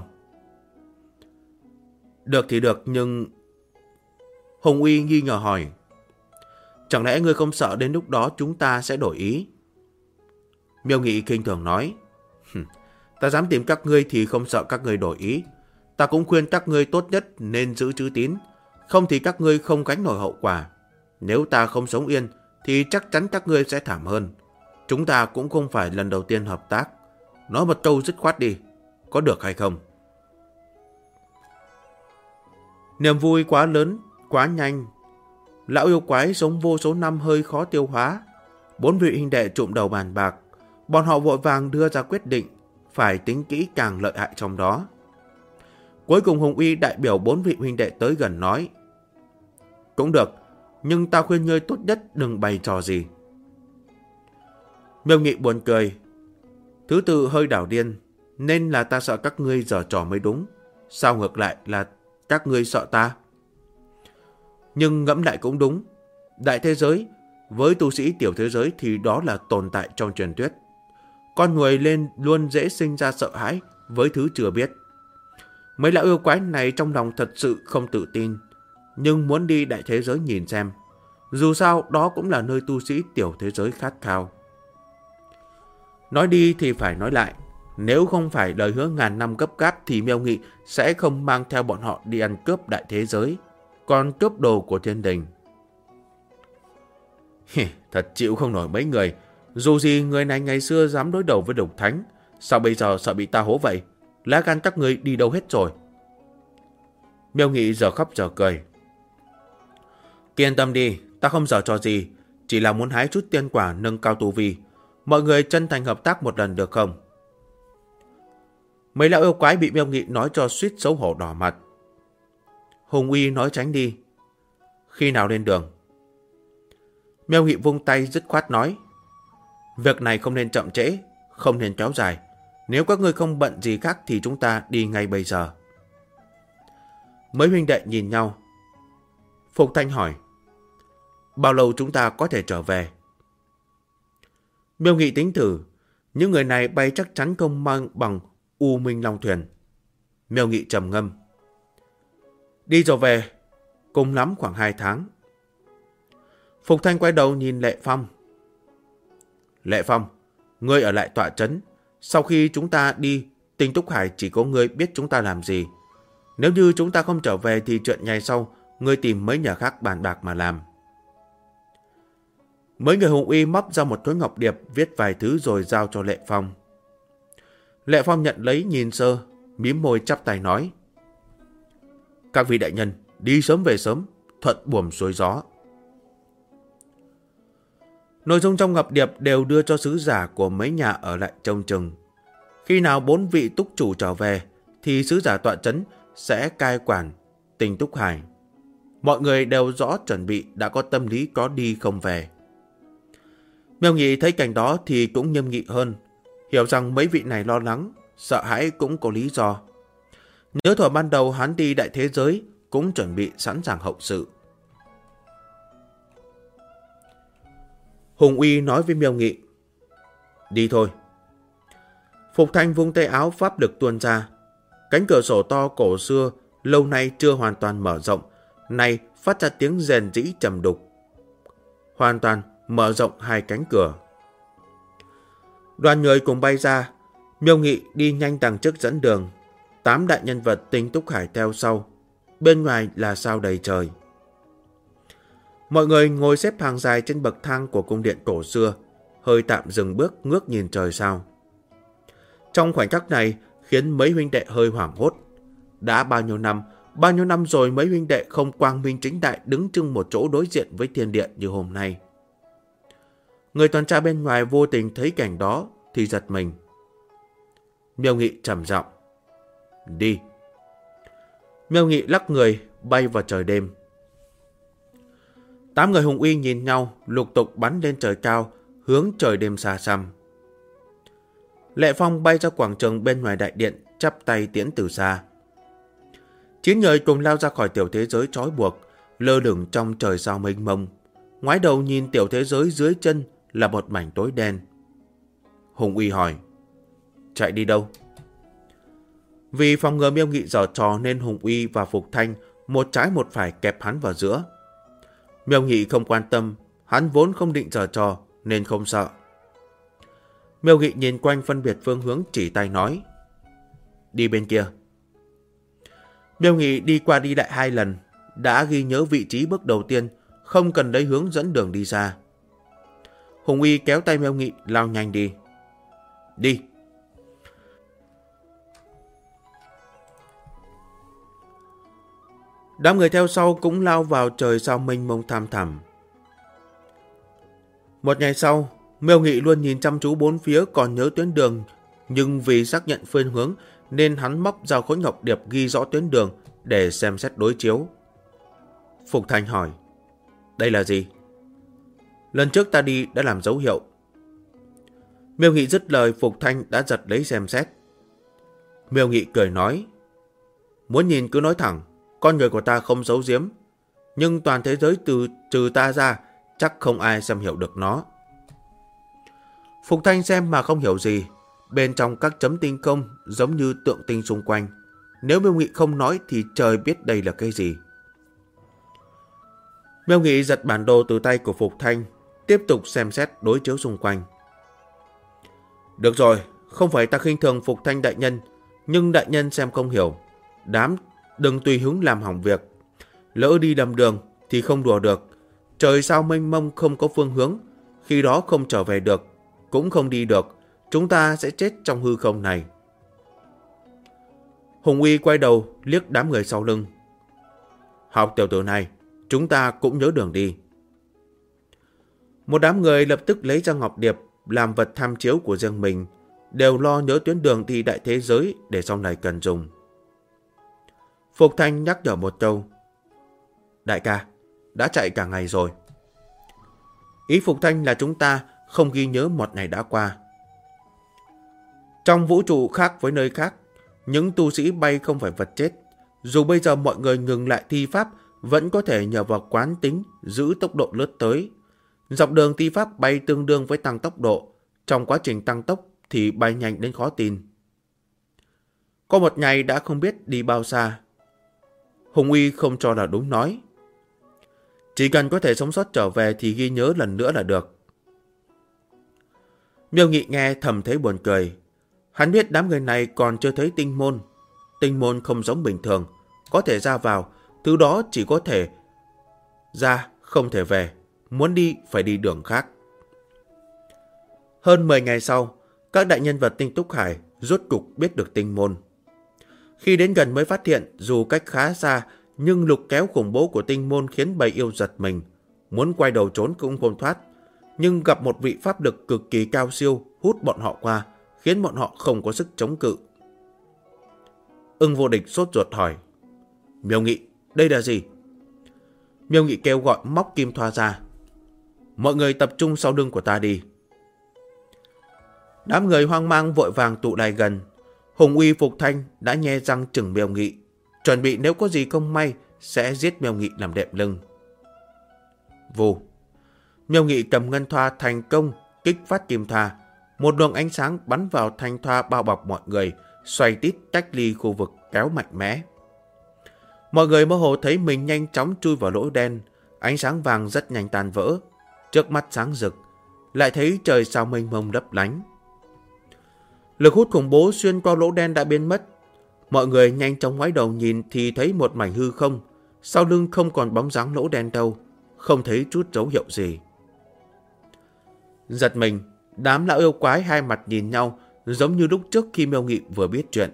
Được thì được, nhưng... Hùng Uy nghi ngờ hỏi. Chẳng lẽ ngươi không sợ đến lúc đó chúng ta sẽ đổi ý? Miêu Nghị khinh thường nói. Ta dám tìm các ngươi thì không sợ các ngươi đổi ý. Ta cũng khuyên các ngươi tốt nhất nên giữ chữ tín, không thì các ngươi không gánh nổi hậu quả. Nếu ta không sống yên thì chắc chắn các ngươi sẽ thảm hơn. Chúng ta cũng không phải lần đầu tiên hợp tác. Nói một câu dứt khoát đi, có được hay không? Niềm vui quá lớn, quá nhanh. Lão yêu quái sống vô số năm hơi khó tiêu hóa. 4 vị huynh đệ trụm đầu bàn bạc. Bọn họ vội vàng đưa ra quyết định, phải tính kỹ càng lợi hại trong đó. Cuối cùng Hùng Uy đại biểu 4 vị huynh đệ tới gần nói. Cũng được, nhưng ta khuyên ngươi tốt nhất đừng bày trò gì. Miêu Nghị buồn cười. Thứ tự hơi đảo điên, nên là ta sợ các ngươi giở trò mới đúng. Sao ngược lại là các ngươi sợ ta? Nhưng ngẫm lại cũng đúng. Đại thế giới, với tu sĩ tiểu thế giới thì đó là tồn tại trong truyền thuyết. Con người lên luôn dễ sinh ra sợ hãi với thứ chưa biết. Mấy lão yêu quái này trong lòng thật sự không tự tin, nhưng muốn đi đại thế giới nhìn xem. Dù sao đó cũng là nơi tu sĩ tiểu thế giới khát khao. Nói đi thì phải nói lại. Nếu không phải lời hứa ngàn năm gấp gáp thì Miêu Nghị sẽ không mang theo bọn họ đi ăn cướp đại thế giới, còn cướp đồ của thiên đình. Thật chịu không nổi mấy người. Dù gì người này ngày xưa dám đối đầu với Lục Thánh, sao bây giờ sợ bị ta hố vậy? Lá gan các người đi đâu hết rồi? Miêu Nghị giờ khóc giờ cười. Yên tâm đi, ta không giở trò gì, chỉ là muốn hái chút tiên quả nâng cao tu vi. Mọi người chân thành hợp tác một lần được không? Mấy lão yêu quái bị Miêu Nghị nói cho suýt xấu hổ đỏ mặt. Hùng Uy nói tránh đi. Khi nào lên đường? Miêu Nghị vung tay dứt khoát nói. Việc này không nên chậm trễ, không nên kéo dài. Nếu các ngươi không bận gì khác thì chúng ta đi ngay bây giờ. Mấy huynh đệ nhìn nhau. Phục Thanh hỏi. Bao lâu chúng ta có thể trở về? Miêu Nghị tính thử. Những người này bay chắc chắn không mang bằng U Minh Long Thuyền. Miêu Nghị trầm ngâm. Đi rồi về, cùng lắm khoảng 2 tháng. Phục Thanh quay đầu nhìn Lệ Phong. Lệ Phong, ngươi ở lại tọa trấn. Sau khi chúng ta đi, Tinh Túc Hải chỉ có ngươi biết chúng ta làm gì. Nếu như chúng ta không trở về thì chuyện ngày sau ngươi tìm mấy nhà khác bàn bạc mà làm. Mấy người Hùng Uy móc ra một khối ngọc điệp, viết vài thứ rồi giao cho Lệ Phong. Lệ Phong nhận lấy nhìn sơ, mím môi chắp tay nói: các vị đại nhân, đi sớm về sớm, thuận buồm xuôi gió. Nội dung trong ngọc điệp đều đưa cho sứ giả của mấy nhà ở lại trông chừng. Khi nào 4 vị túc chủ trở về thì sứ giả tọa trấn sẽ cai quản Tinh Túc Hải. Mọi người đều rõ chuẩn bị, đã có tâm lý có đi không về. Miêu Nghị thấy cảnh đó thì cũng nghiêm nghị hơn, hiểu rằng mấy vị này lo lắng, sợ hãi cũng có lý do. Nhớ thuở ban đầu hắn đi đại thế giới cũng chuẩn bị sẵn sàng hậu sự. Hùng Uy nói với Miêu Nghị: đi thôi. Phục Thanh vung tay áo, pháp lực tuôn ra. Cánh cửa sổ to cổ xưa lâu nay chưa hoàn toàn mở rộng, nay phát ra tiếng rền rĩ trầm đục. Hoàn toàn mở rộng 2 cánh cửa. Đoàn người cùng bay ra. Miêu Nghị đi nhanh đằng trước dẫn đường, 8 đại nhân vật Tinh Túc Hải theo sau. Bên ngoài là sao đầy trời. Mọi người ngồi xếp hàng dài trên bậc thang của cung điện cổ xưa, hơi tạm dừng bước ngước nhìn trời sao. Trong khoảnh khắc này khiến mấy huynh đệ hơi hoảng hốt. Đã bao nhiêu năm rồi mấy huynh đệ không quang minh chính đại đứng chung một chỗ đối diện với thiên địa như hôm nay. Người tuần tra bên ngoài vô tình thấy cảnh đó thì giật mình. Miêu Nghị trầm giọng: đi. Miêu Nghị lắc người bay vào trời đêm. 8 người Hùng Uy nhìn nhau, lục tục bắn lên trời cao, hướng trời đêm xa xăm. Lệ Phong bay ra quảng trường bên ngoài đại điện, chắp tay tiễn từ xa. 9 người cùng lao ra khỏi tiểu thế giới trói buộc, lơ lửng trong trời sao mênh mông. Ngoái đầu nhìn tiểu thế giới dưới chân là một mảnh tối đen. Hùng Uy hỏi: chạy đi đâu? Vì phòng ngừa Miêu Nghị giở trò nên Hùng Uy và Phục Thanh một trái một phải kẹp hắn vào giữa. Miêu Nghị không quan tâm, hắn vốn không định giở trò nên không sợ. Miêu Nghị nhìn quanh phân biệt phương hướng, chỉ tay nói: đi bên kia. Miêu Nghị đi qua đi lại 2 lần, đã ghi nhớ vị trí bước đầu tiên, không cần lấy hướng dẫn đường đi xa. Hùng Uy kéo tay Miêu Nghị lao nhanh đi. đi. Đám người theo sau cũng lao vào trời sao mênh mông thăm thẳm. Một ngày sau, Miêu Nghị luôn nhìn chăm chú bốn phía, còn nhớ tuyến đường, nhưng vì xác nhận phương hướng nên hắn móc ra khối ngọc điệp ghi rõ tuyến đường để xem xét đối chiếu. Phục Thanh hỏi: đây là gì? Lần trước ta đi đã làm dấu hiệu. Miêu Nghị dứt lời, Phục Thanh đã giật lấy xem xét. Miêu Nghị cười nói: muốn nhìn cứ nói thẳng, con người của ta không giấu giếm, nhưng toàn thế giới trừ ta ra chắc không ai xem hiểu được nó. Phục Thanh xem mà không hiểu gì. Bên trong các chấm tinh không giống như tượng tinh xung quanh. Nếu Miêu Nghị không nói thì trời biết đây là cái gì. Miêu Nghị giật bản đồ từ tay của Phục Thanh, tiếp tục xem xét đối chiếu xung quanh. Được rồi, không phải ta khinh thường Phục Thanh đại nhân, nhưng đại nhân xem không hiểu. Đừng tùy hứng làm hỏng việc. Lỡ đi lầm đường thì không đùa được. Trời sao mênh mông không có phương hướng, khi đó không trở về được, cũng không đi được. Chúng ta sẽ chết trong hư không này. Hùng Uy quay đầu liếc đám người sau lưng. Học tiểu tử này, chúng ta cũng nhớ đường đi. Một đám người lập tức lấy ra ngọc điệp làm vật tham chiếu của riêng mình, đều lo nhớ tuyến đường đi đại thế giới để sau này cần dùng. Phục Thanh nhắc nhở một câu: đại ca, đã chạy cả ngày rồi. Ý Phục Thanh là chúng ta không ghi nhớ một ngày đã qua. Trong vũ trụ khác với nơi khác, những tu sĩ bay không phải vật chết. Dù bây giờ mọi người ngừng lại thi pháp, vẫn có thể nhờ vào quán tính giữ tốc độ lướt tới. Dọc đường thi pháp bay tương đương với tăng tốc độ. Trong quá trình tăng tốc thì bay nhanh đến khó tin. Có một ngày đã không biết đi bao xa. Hùng Uy không cho là đúng nói: chỉ cần có thể sống sót trở về thì ghi nhớ lần nữa là được. Miêu Nghị nghe thầm thấy buồn cười. Hắn biết đám người này còn chưa thấy tinh môn. Tinh môn không giống bình thường, có thể ra vào, thứ đó chỉ có thể ra, không thể về. Muốn đi phải đi đường khác. Hơn 10 ngày sau, các đại nhân vật Tinh Túc Hải rốt cục biết được tinh môn. Khi đến gần mới phát hiện dù cách khá xa, nhưng lực kéo khủng bố của tinh môn khiến bầy yêu giật mình. Muốn quay đầu trốn cũng không thoát, nhưng gặp một vị pháp lực cực kỳ cao siêu hút bọn họ qua, khiến bọn họ không có sức chống cự. Ưng Vô Địch sốt ruột hỏi: Miêu Nghị, đây là gì? Miêu Nghị kêu gọi móc kim thoa ra. Mọi người tập trung sau lưng của ta đi. Đám người hoang mang vội vàng tụ lại gần. Hùng Uy, Phục Thanh đã nhe răng chừng Miêu Nghị, chuẩn bị nếu có gì không may sẽ giết Miêu Nghị làm đệm lưng. Vù. Miêu Nghị cầm ngân thoa thành công kích phát kim thoa. Một luồng ánh sáng bắn vào thanh thoa bao bọc mọi người, xoay tít tách ly khu vực kéo mạnh mẽ. Mọi người mơ hồ thấy mình nhanh chóng chui vào lỗ đen. Ánh sáng vàng rất nhanh tan vỡ. Trước mắt sáng rực, lại thấy trời sao mênh mông lấp lánh. Lực hút khủng bố xuyên qua lỗ đen đã biến mất. Mọi người nhanh chóng ngoái đầu nhìn thì thấy một mảnh hư không. Sau lưng không còn bóng dáng lỗ đen đâu, không thấy chút dấu hiệu gì. Giật mình, đám lão yêu quái hai mặt nhìn nhau, giống như lúc trước khi Miêu Nghị vừa biết chuyện.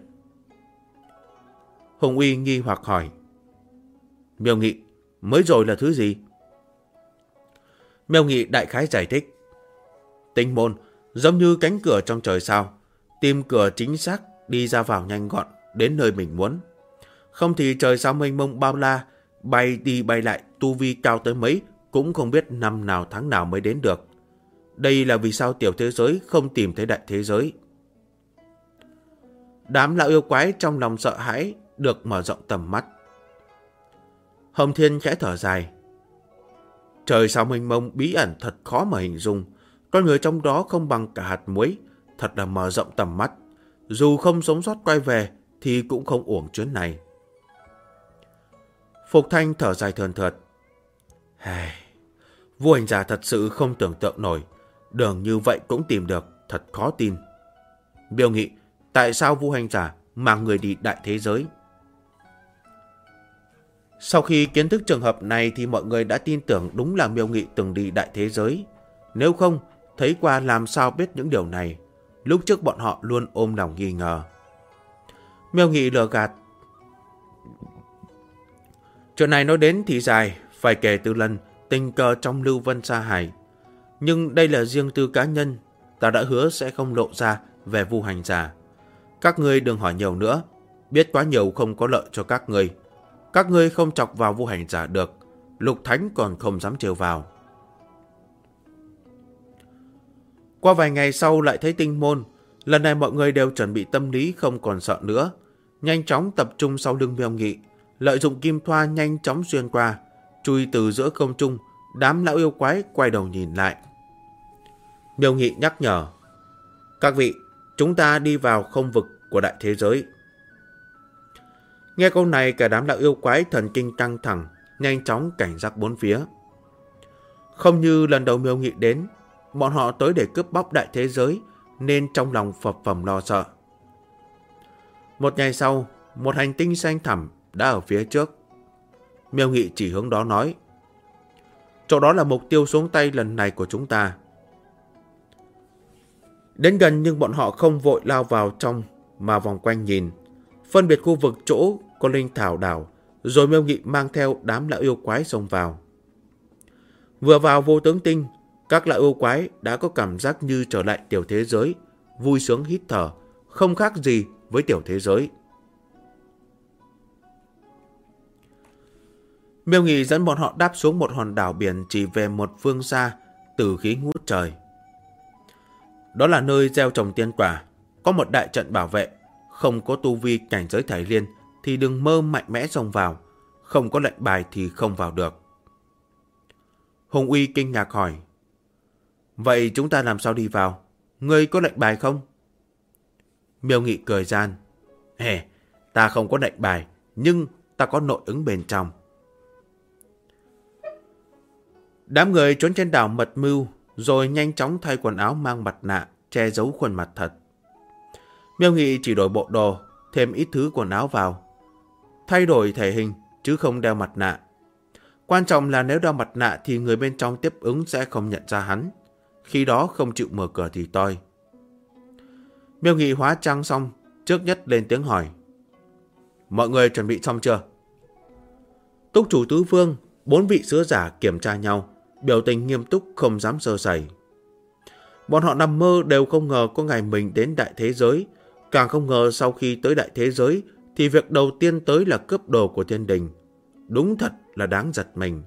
Hùng Uy nghi hoặc hỏi: Miêu Nghị, mới rồi là thứ gì? Miêu Nghị đại khái giải thích: Tinh môn giống như cánh cửa trong trời sao, tìm cửa chính xác, đi ra vào nhanh gọn, đến nơi mình muốn. Không thì trời sao mênh mông bao la, bay đi bay lại, tu vi cao tới mấy cũng không biết năm nào tháng nào mới đến được. Đây là vì sao tiểu thế giới không tìm thấy đại thế giới. Đám lão yêu quái trong lòng sợ hãi được mở rộng tầm mắt. Hồng Thiên khẽ thở dài: Trời sao mênh mông bí ẩn thật khó mà hình dung. Con người trong đó không bằng cả hạt muối, thật là mở rộng tầm mắt. Dù không sống sót quay về thì cũng không uổng chuyến này. Phục Thanh thở dài thườn thượt: Vua hành giả thật sự không tưởng tượng nổi, đường như vậy cũng tìm được, thật khó tin. Miêu Nghị, tại sao vua hành giả mang người đi đại thế giới? Sau khi kiến thức trường hợp này thì mọi người đã tin tưởng đúng là Miêu Nghị từng đi đại thế giới. Nếu không, thấy qua làm sao biết những điều này. Lúc trước bọn họ luôn ôm lòng nghi ngờ. Miêu Nghị lừa gạt: Chuyện này nói đến thì dài, phải kể từ lần tình cờ trong Lưu Vân Sa Hải. Nhưng đây là riêng tư cá nhân, ta đã hứa sẽ không lộ ra về vu hành giả. Các ngươi đừng hỏi nhiều nữa, biết quá nhiều không có lợi cho các ngươi. Các ngươi không chọc vào vu hành giả được, Lục Thánh còn không dám trêu vào. Qua vài ngày sau lại thấy tinh môn. Lần này mọi người đều chuẩn bị tâm lý không còn sợ nữa. Nhanh chóng tập trung sau lưng Miêu Nghị, lợi dụng kim thoa nhanh chóng xuyên qua, chui từ giữa không trung. Đám lão yêu quái quay đầu nhìn lại. Miêu Nghị nhắc nhở: Các vị, chúng ta đi vào không vực của đại thế giới. Nghe câu này, cả đám lão yêu quái thần kinh căng thẳng, nhanh chóng cảnh giác bốn phía. Không như lần đầu Miêu Nghị đến, bọn họ tới để cướp bóc đại thế giới, nên trong lòng phập phồng lo sợ. Một ngày sau, một hành tinh xanh thẳm đã ở phía trước. Miêu Nghị chỉ hướng đó nói: Chỗ đó là mục tiêu xuống tay lần này của chúng ta. Đến gần nhưng bọn họ không vội lao vào trong mà vòng quanh nhìn, phân biệt khu vực chỗ có linh thảo đảo, rồi Miêu Nghị mang theo đám lão yêu quái xông vào. Vừa vào vô tướng tinh, các lão yêu quái đã có cảm giác như trở lại tiểu thế giới, vui sướng hít thở, không khác gì với tiểu thế giới. Miêu Nghị dẫn bọn họ đáp xuống một hòn đảo biển chỉ về một phương xa, tử khí ngút trời. Đó là nơi gieo trồng tiên quả, có một đại trận bảo vệ, không có tu vi cảnh giới Thải Liên thì đừng mơ mạnh mẽ xông vào, không có lệnh bài thì không vào được. Hùng Uy kinh ngạc hỏi: Vậy chúng ta làm sao đi vào? Ngươi có lệnh bài không? Miêu Nghị cười gian: Ta không có lệnh bài, nhưng ta có nội ứng bên trong. Đám người trốn trên đảo mật mưu, rồi nhanh chóng thay quần áo mang mặt nạ, che giấu khuôn mặt thật. Miêu Nghị chỉ đổi bộ đồ, thêm ít thứ quần áo vào. thay đổi thể hình chứ không đeo mặt nạ. Quan trọng là nếu đeo mặt nạ thì người bên trong tiếp ứng sẽ không nhận ra hắn. Khi đó không chịu mở cửa thì toi. Miêu Nghị hóa trang xong, trước nhất lên tiếng hỏi. Mọi người chuẩn bị xong chưa? Túc chủ tứ phương, 4 vị sứ giả kiểm tra nhau, biểu tình nghiêm túc không dám sơ sẩy. Bọn họ nằm mơ đều không ngờ có ngày mình đến đại thế giới, càng không ngờ sau khi tới đại thế giới thì việc đầu tiên tới là cướp đồ của thiên đình. Đúng thật là đáng giật mình.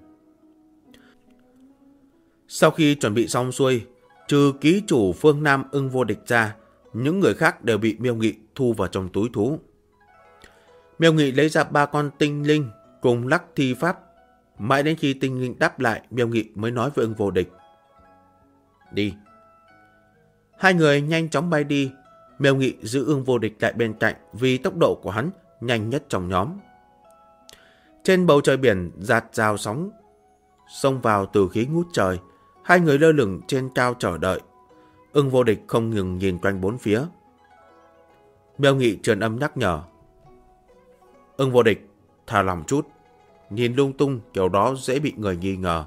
Sau khi chuẩn bị xong xuôi, trừ ký chủ phương Nam Ưng Vô Địch ra, những người khác đều bị Miêu Nghị thu vào trong túi thú. Miêu Nghị lấy ra 3 con tinh linh cùng lắc thi pháp. Mãi đến khi tinh linh đáp lại, Miêu Nghị mới nói với Ưng Vô Địch. Đi. Hai người nhanh chóng bay đi. Miêu Nghị giữ Ưng Vô Địch lại bên cạnh vì tốc độ của hắn nhanh nhất trong nhóm. Trên bầu trời biển dạt dào sóng xông vào từ khí ngút trời. Hai người lơ lửng trên cao chờ đợi. Ưng Vô Địch không ngừng nhìn quanh bốn phía. Miêu Nghị truyền âm nhắc nhở. Ưng Vô Địch, thả lỏng chút. Nhìn lung tung kiểu đó dễ bị người nghi ngờ.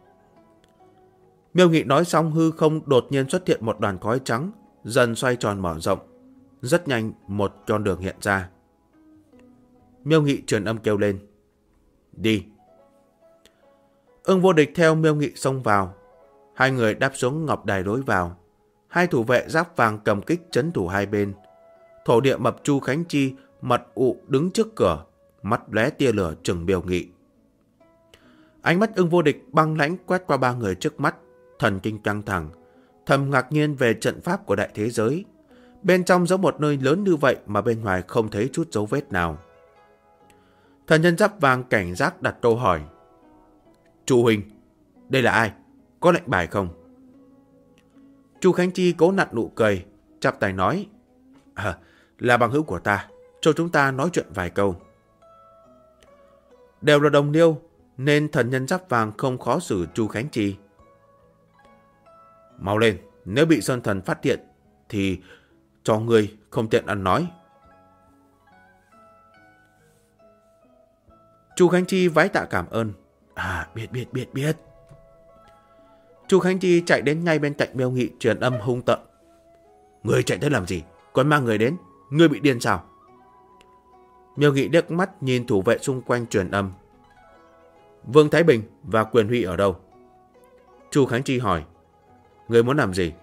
Miêu Nghị nói xong, hư không đột nhiên xuất hiện một đoàn khói trắng, dần xoay tròn mở rộng. Rất nhanh một con đường hiện ra. Miêu Nghị truyền âm kêu lên. Đi. Ưng Vô Địch theo Miêu Nghị xông vào. Hai người đáp xuống ngọc đài lối vào. Hai thủ vệ giáp vàng cầm kích trấn thủ hai bên. Thổ địa mập Chu Khánh Chi mật ụ đứng trước cửa, mắt lóe tia lửa trừng Miêu Nghị. Ánh mắt Ưng Vô Địch băng lãnh quét qua 3 người trước mắt, thần kinh căng thẳng, thầm ngạc nhiên về trận pháp của đại thế giới. Bên trong giống một nơi lớn như vậy mà bên ngoài không thấy chút dấu vết nào. Thần nhân giáp vàng cảnh giác đặt câu hỏi. Chu huynh, đây là ai? Có lệnh bài không? Chu Khánh Chi cố nặn nụ cười, chắp tay nói. Là bằng hữu của ta, cho chúng ta nói chuyện vài câu. Đều là đồng liêu, nên thần nhân giáp vàng không khó xử Chu Khánh Chi. Mau lên, nếu bị Sơn Thần phát hiện thì cho ngươi không tiện ăn nói. Chu Khánh Chi vái tạ cảm ơn. Biết. Chu Khánh Chi chạy đến ngay bên cạnh Miêu Nghị truyền âm hung tợn. Ngươi chạy tới làm gì? Còn mang người đến? Ngươi bị điên sao? Miêu Nghị liếc mắt nhìn thủ vệ xung quanh truyền âm. Vương Thái Bình và Quyền Huy ở đâu? Chu Khánh Chi hỏi. Ngươi muốn làm gì?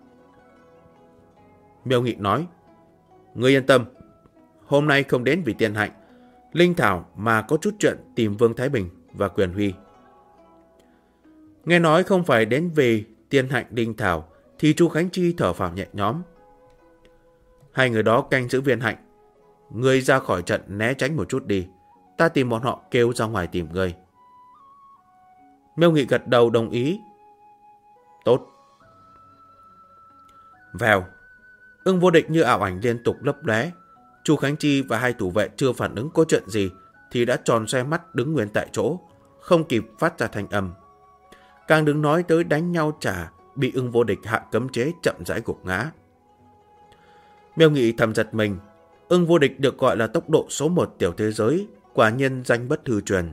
Miêu Nghị nói. Ngươi yên tâm. Hôm nay không đến vì Tiên Hạnh, Linh Thảo mà có chút chuyện tìm Vương Thái Bình và Quyền Huy. Nghe nói không phải đến vì Tiên Hạnh Linh Thảo thì Chu Khánh Chi thở phào nhẹ nhõm. Hai người đó canh giữ Viên Hạnh. Ngươi ra khỏi trận né tránh một chút đi. Ta tìm bọn họ kêu ra ngoài tìm ngươi. Miêu Nghị gật đầu đồng ý. Tốt. Vèo. Ưng Vô Địch như ảo ảnh liên tục lấp lóe. Chu Khánh Chi và hai thủ vệ chưa phản ứng có chuyện gì thì đã tròn xoe mắt đứng nguyên tại chỗ, không kịp phát ra thanh âm. Càng đừng nói tới đánh nhau trả, bị Ưng Vô Địch hạ cấm chế chậm rãi gục ngã. Miêu Nghị thầm giật mình. Ưng Vô Địch được gọi là tốc độ số 1 tiểu thế giới, quả nhiên danh bất hư truyền.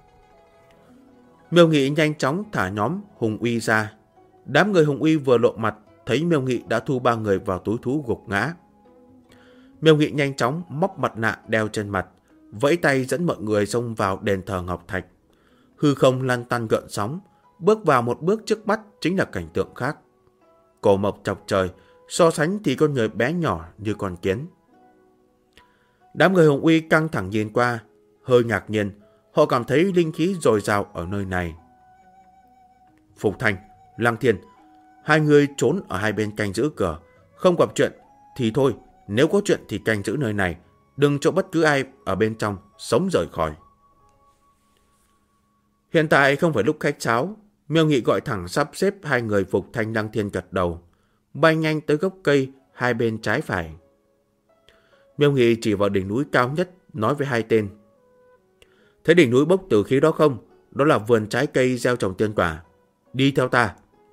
Miêu Nghị nhanh chóng thả nhóm Hùng Uy ra. Đám người Hùng Uy vừa lộ mặt, thấy Miêu Nghị đã thu 3 người vào túi thú gục ngã. Miêu Nghị nhanh chóng móc mặt nạ đeo trên mặt, vẫy tay dẫn mọi người xông vào đền thờ Ngọc Thạch. Hư không lăn tăn gợn sóng, bước vào một bước trước mắt chính là cảnh tượng khác. Cổ mộc chọc trời, so sánh thì con người bé nhỏ như con kiến. Đám người Hùng Uy căng thẳng nhìn qua, hơi ngạc nhiên, họ cảm thấy linh khí dồi dào ở nơi này. Phục Thành, Lăng Thiên, hai người trốn ở hai bên canh giữ cửa, không gặp chuyện thì thôi, nếu có chuyện thì canh giữ nơi này, đừng cho bất cứ ai ở bên trong sống rời khỏi. Hiện tại không phải lúc khách sáo, Miêu Nghị gọi thẳng sắp xếp hai người Phục Thanh Lăng Thiên gật đầu, bay nhanh tới gốc cây hai bên trái phải. Miêu Nghị chỉ vào đỉnh núi cao nhất, nói với hai tên. Thấy đỉnh núi bốc từ khí đó không? Đó là vườn trái cây gieo trồng tiên quả. Đi theo ta.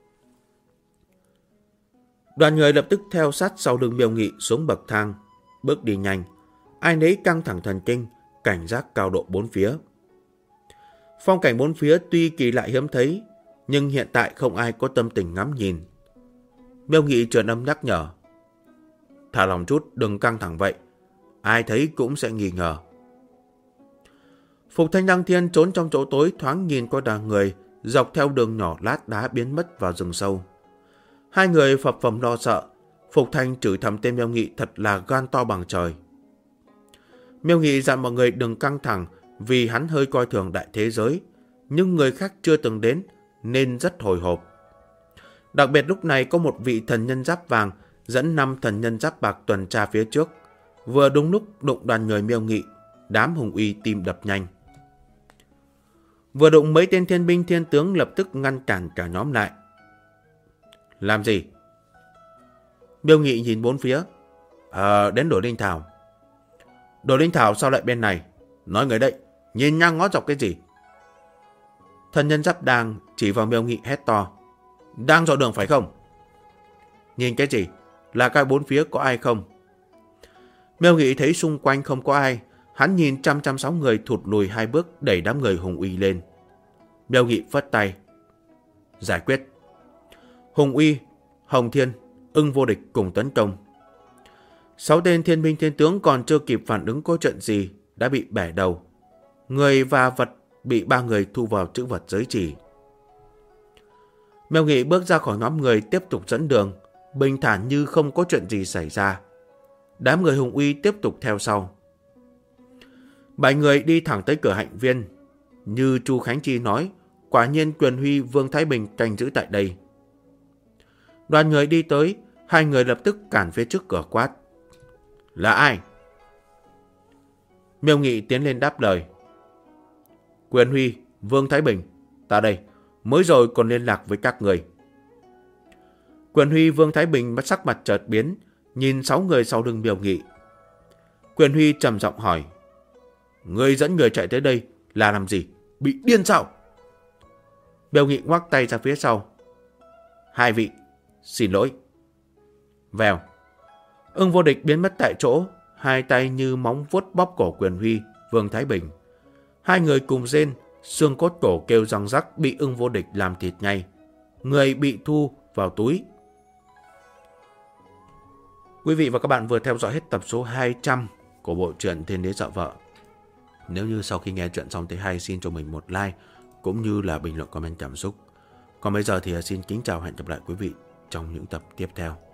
Đoàn người lập tức theo sát sau lưng Miêu Nghị xuống bậc thang, bước đi nhanh. Ai nấy căng thẳng thần kinh, cảnh giác cao độ bốn phía. Phong cảnh bốn phía tuy kỳ lạ hiếm thấy, nhưng hiện tại không ai có tâm tình ngắm nhìn. Miêu Nghị truyền âm nhắc nhở. Thả lòng chút, đừng căng thẳng vậy. Ai thấy cũng sẽ nghi ngờ. Phục Thanh Đăng Thiên trốn trong chỗ tối, thoáng nhìn qua đoàn người dọc theo đường nhỏ lát đá biến mất vào rừng sâu. Hai người phập phồng lo sợ. Phục Thanh chửi thầm tên Miêu Nghị thật là gan to bằng trời. Miêu Nghị dặn mọi người đừng căng thẳng vì hắn hơi coi thường đại thế giới, nhưng người khác chưa từng đến nên rất hồi hộp. Đặc biệt lúc này có một vị thần nhân giáp vàng dẫn 5 thần nhân giáp bạc tuần tra phía trước. Vừa đúng lúc đụng đoàn người Miêu Nghị, đám hùng uy tim đập nhanh. Vừa đụng mấy tên thiên binh thiên tướng lập tức ngăn cản cả nhóm lại. Làm gì? Miêu Nghị nhìn bốn phía. Đến Đổ Linh Thảo. Đổ Linh Thảo sao lại bên này? Nói người đấy, nhìn nhang ngó dọc cái gì? Thần nhân giáp đang chỉ vào Miêu Nghị hét to. Đang dò đường phải không? Nhìn cái gì? Là cái bốn phía có ai không? Miêu Nghị thấy xung quanh không có ai. Hắn nhìn trăm sáu người thụt lùi 2 bước đẩy đám người hùng uy lên. Miêu Nghị phất tay. Giải quyết. Hùng uy, Hồng Thiên, Ưng Vô Địch cùng tấn công. 6 tên thiên binh thiên tướng còn chưa kịp phản ứng có chuyện gì đã bị bẻ đầu. Người và vật bị 3 người thu vào trữ vật giới chỉ. Miêu Nghị bước ra khỏi nhóm người tiếp tục dẫn đường, bình thản như không có chuyện gì xảy ra. Đám người hùng uy tiếp tục theo sau. 7 người đi thẳng tới cửa hạnh viên. Như Chu Khánh Chi nói, quả nhiên Quyền Huy, Vương Thái Bình canh giữ tại đây. Đoàn người đi tới, 2 người lập tức cản phía trước cửa quát. Là ai? Miêu Nghị tiến lên đáp lời. Quyền Huy, Vương Thái Bình, ta đây, mới rồi còn liên lạc với các người. Quyền Huy, Vương Thái Bình sắc mặt chợt biến, nhìn 6 người sau lưng Miêu Nghị. Quyền Huy trầm giọng hỏi. Người dẫn người chạy tới đây là làm gì? Bị điên sao? Miêu Nghị ngoắc tay ra phía sau. 2 vị, xin lỗi. Vèo. Ưng Vô Địch biến mất tại chỗ, 2 tay như móng vuốt bóp cổ Quyền Huy, Vương Thái Bình. 2 người cùng rên, xương cốt cổ kêu răng rắc bị Ưng Vô Địch làm thịt ngay. Người bị thu vào túi. Quý vị và các bạn vừa theo dõi hết tập số 200 của bộ truyện Thiên Đế Dọa Vợ. Nếu như sau khi nghe chuyện xong thấy hay, xin cho mình một like cũng như là bình luận comment cảm xúc. Còn bây giờ thì xin kính chào, hẹn gặp lại quý vị trong những tập tiếp theo.